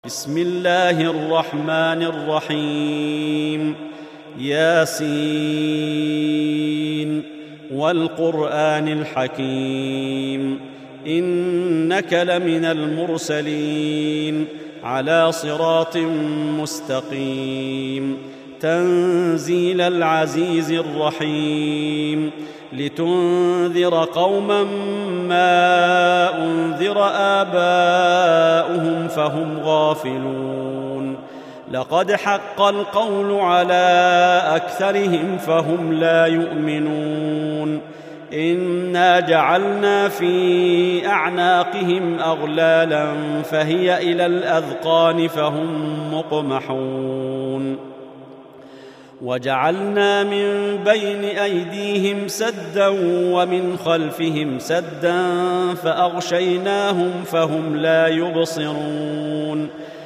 بسم الله الرحمن الرحيم. ياسين والقرآن الحكيم، إنك لمن المرسلين على صراط مستقيم، تنزيل العزيز الرحيم، لتنذر قوما ما أنذر آباؤهم فهم غافلون. لقد حق القول على أكثرهم فهم لا يؤمنون. إنا جعلنا في أعناقهم أغلالا فهي إلى الأذقان فهم مقمحون. وجعلنا من بين أيديهم سدا ومن خلفهم سدا فأغشيناهم فهم لا يبصرون.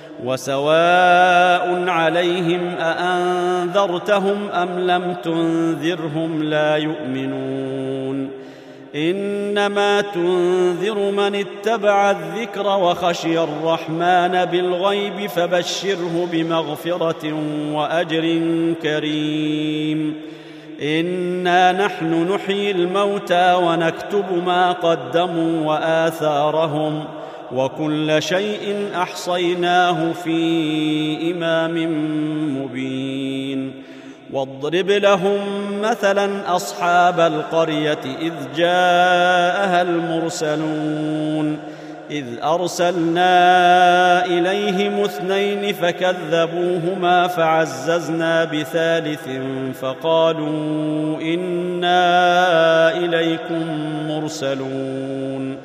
وسواء عليهم أأنذرتهم أم لم تنذرهم لا يؤمنون. إنما تنذر من اتبع الذكر وخشي الرحمن بالغيب فبشره بمغفرة وأجر كريم. إنا نحن نحيي الموتى ونكتب ما قدموا وآثارهم، وكل شيء أحصيناه في إمام مبين. واضرب لهم مثلا أصحاب القرية إذ جاءها المرسلون، إذ أرسلنا إليهم 2 فكذبوهما فعززنا بثالث فقالوا إنا إليكم مرسلون.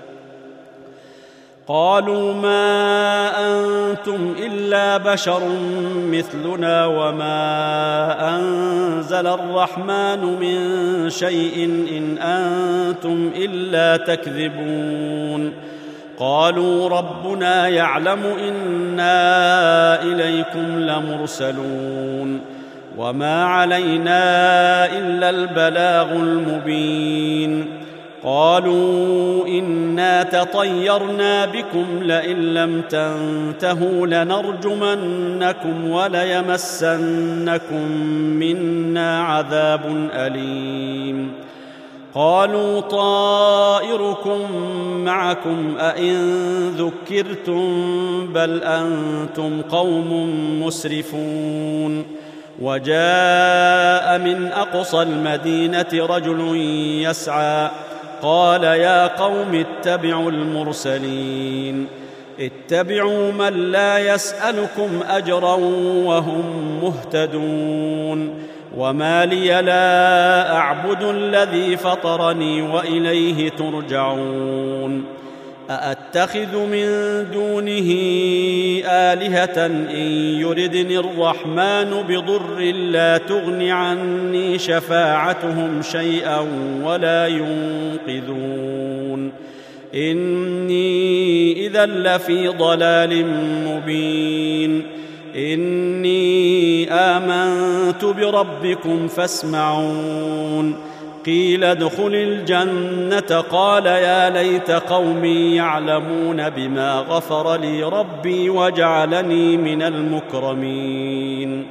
قالوا ما أنتم إلا بشر مثلنا وما أنزل الرحمن من شيء إن أنتم إلا تكذبون. قالوا ربنا يعلم إنا إليكم لمرسلون وما علينا إلا البلاغ المبين. قالوا إنا تطيرنا بكم لئن لم تنتهوا لنرجمنكم وليمسنكم منا عذاب أليم. قالوا طائركم معكم أئن ذكرتم بل أنتم قوم مسرفون. وجاء من أقصى المدينة رجل يسعى قال يا قوم اتبعوا المرسلين، اتبعوا من لا يسألكم أجرا وهم مهتدون. وما لي لا أعبد الذي فطرني وإليه ترجعون. أأتخذ من دونه آلهة إن يردني الرحمن بضر لا تغن عني شفاعتهم شيئا ولا ينقذون. إني إذا لفي ضلال مبين. إني آمنت بربكم فاسمعون. قيل ادخل الجنة قال يا ليت قومي يعلمون بما غفر لي ربي وجعلني من المكرمين.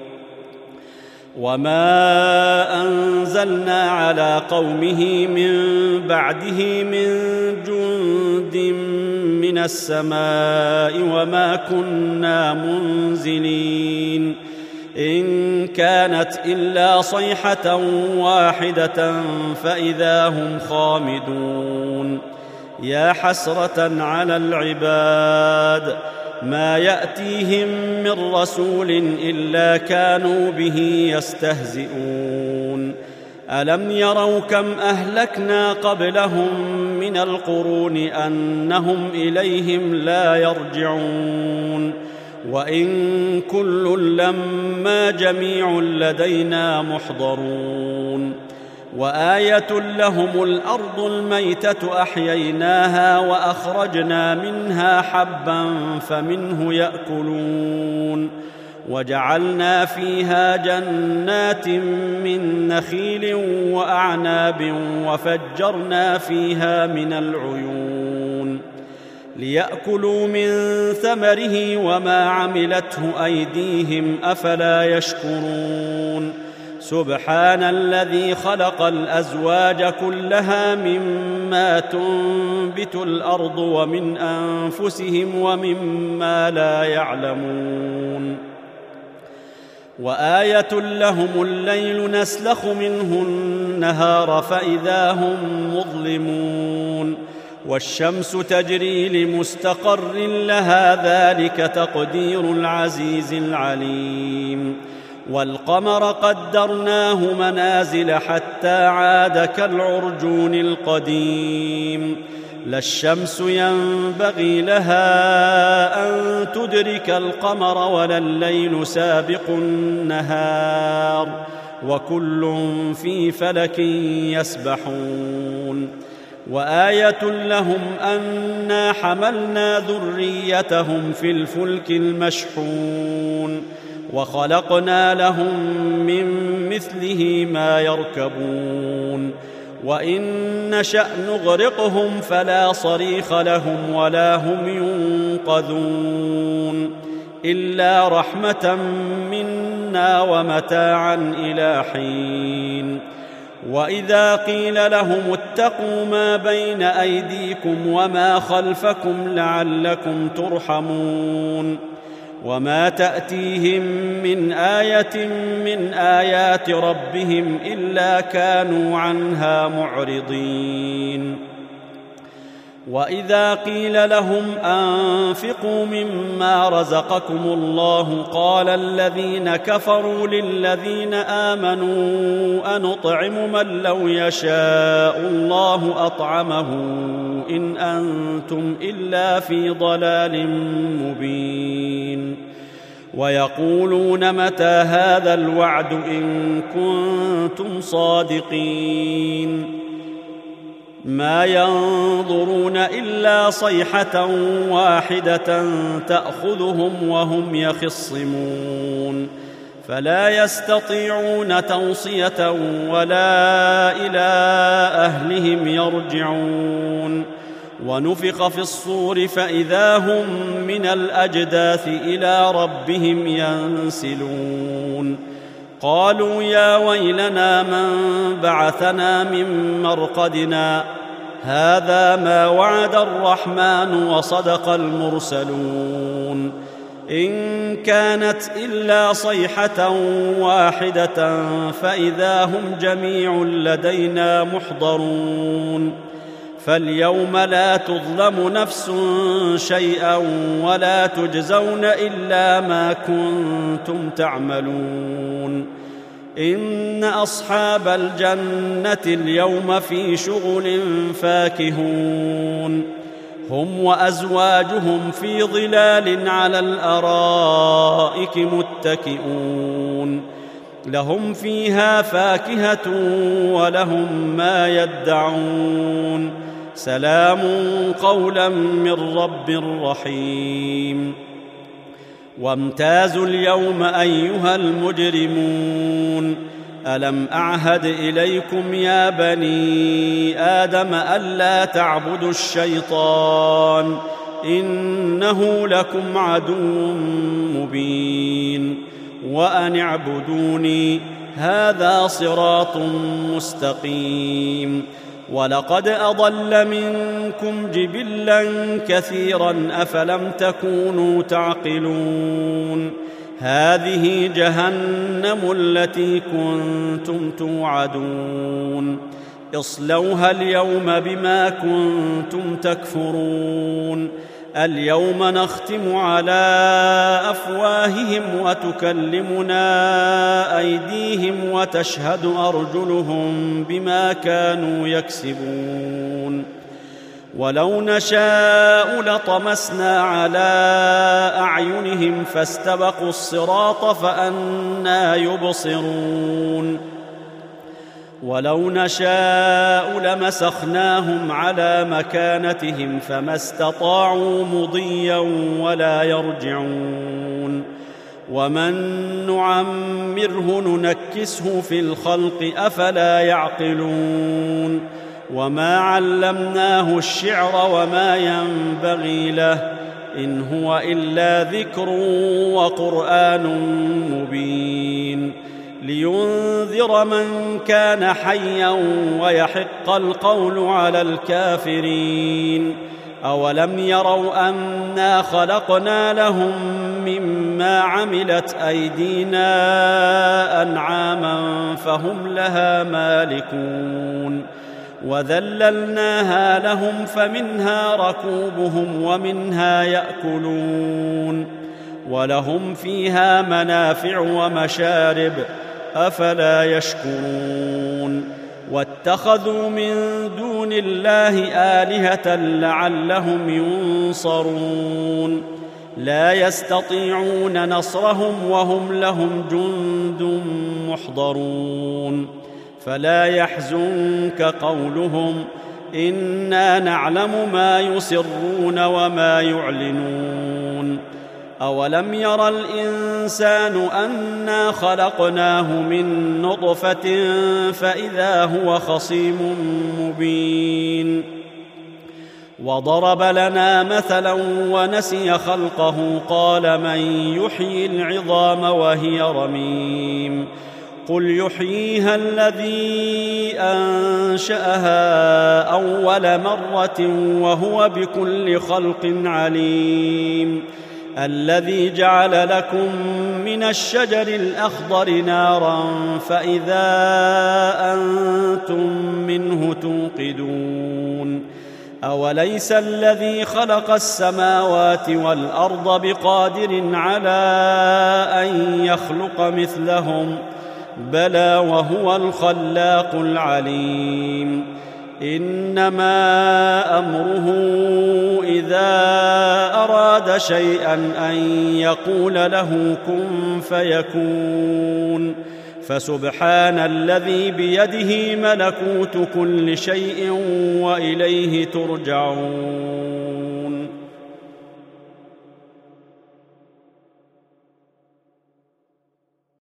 وما أنزلنا على قومه من بعده من جند من السماء وما كنا منزلين. إن كانت إلا صيحة واحدة فإذا هم خامدون. يا حسرة على العباد ما يأتيهم من رسول إلا كانوا به يستهزئون. ألم يروا كم أهلكنا قبلهم من القرون أنهم إليهم لا يرجعون. وإن كل لما جميع لدينا محضرون. وآية لهم الأرض الميتة أحييناها وأخرجنا منها حبا فمنه يأكلون. وجعلنا فيها جنات من نخيل وأعناب وفجرنا فيها من العيون. ليأكلوا من ثمره وما عملته أيديهم أفلا يشكرون سبحان الذي خلق الأزواج كلها مما تنبت الأرض ومن أنفسهم ومما لا يعلمون وآية لهم الليل نسلخ منه النهار فإذا هم مظلمون والشمس تجري لمستقر لها ذلك تقدير العزيز العليم والقمر قدرناه منازل حتى عاد كالعرجون القديم لا الشمس ينبغي لها أن تدرك القمر ولا الليل سابق النهار وكل في فلك يسبحون وآية لهم أنا حملنا ذريتهم في الفلك المشحون وخلقنا لهم من مثله ما يركبون وإن نشأ نغرقهم فلا صريخ لهم ولا هم ينقذون إلا رحمة منا ومتاعا إلى حين وإذا قيل لهم اتقوا ما بين أيديكم وما خلفكم لعلكم ترحمون وما تأتيهم من آية من آيات ربهم إلا كانوا عنها معرضين وإذا قيل لهم أنفقوا مما رزقكم الله قال الذين كفروا للذين آمنوا أنطعم من لو يشاء الله أطعمه إن أنتم إلا في ضلال مبين ويقولون متى هذا الوعد إن كنتم صادقين ما ينظرون إلا صيحة واحدة تأخذهم وهم يخصمون فلا يستطيعون توصية ولا إلى أهلهم يرجعون ونفخ في الصور فإذا هم من الأجداث إلى ربهم ينسلون قالوا يا ويلنا من بعثنا من مرقدنا هذا ما وعد الرحمن وصدق المرسلون إن كانت إلا صيحة واحدة فإذا هم جميع لدينا محضرون فاليوم لا تظلم نفس شيئا ولا تجزون إلا ما كنتم تعملون إن أصحاب الجنة اليوم في شغل فاكهون هم وأزواجهم في ظلال على الأرائك متكئون لهم فيها فاكهة ولهم ما يدعون سلام قولا من رب رحيم وامتازوا اليوم أيها المجرمون ألم أعهد إليكم يا بني آدم ألا تعبدوا الشيطان إنه لكم عدو مبين وأن اعبدوني هذا صراط مستقيم ولقد أضل منكم جبلا كثيرا أفلم تكونوا تعقلون هذه جهنم التي كنتم توعدون اصلوها اليوم بما كنتم تكفرون اليوم نختم على أفواههم وتكلمنا أيديهم وتشهد أرجلهم بما كانوا يكسبون ولو نشاء لطمسنا على أعينهم فاستبقوا الصراط فأنى يبصرون ولو نشاء لمسخناهم على مكانتهم فما استطاعوا مضيا ولا يرجعون ومن نعمره ننكسه في الخلق أفلا يعقلون وما علمناه الشعر وما ينبغي له إن هو إلا ذكر وقرآن مبين لينذر من كان حيا ويحق القول على الكافرين أولم يروا أنا خلقنا لهم مما عملت أيدينا أنعاما فهم لها مالكون وذللناها لهم فمنها ركوبهم ومنها يأكلون ولهم فيها منافع ومشارب أفلا يشكرون واتخذوا من دون الله آلهة لعلهم ينصرون لا يستطيعون نصرهم وهم لهم جند محضرون فلا يحزنك قولهم إنا نعلم ما يسرون وما يعلنون أولم ير الإنسان أنا خلقناه من نطفة فإذا هو خصيم مبين وضرب لنا مثلا ونسي خلقه قال من يحيي العظام وهي رميم قل يحييها الذي أنشأها أول مرة وهو بكل خلق عليم الذي جعل لكم من الشجر الأخضر نارا فإذا أنتم منه توقدون أوليس الذي خلق السماوات والأرض بقادر على أن يخلق مثلهم بلى وهو الخلاق العليم إنما أمره إذا أراد شيئا أن يقول له كن فيكون فسبحان الذي بيده ملكوت كل شيء وإليه ترجعون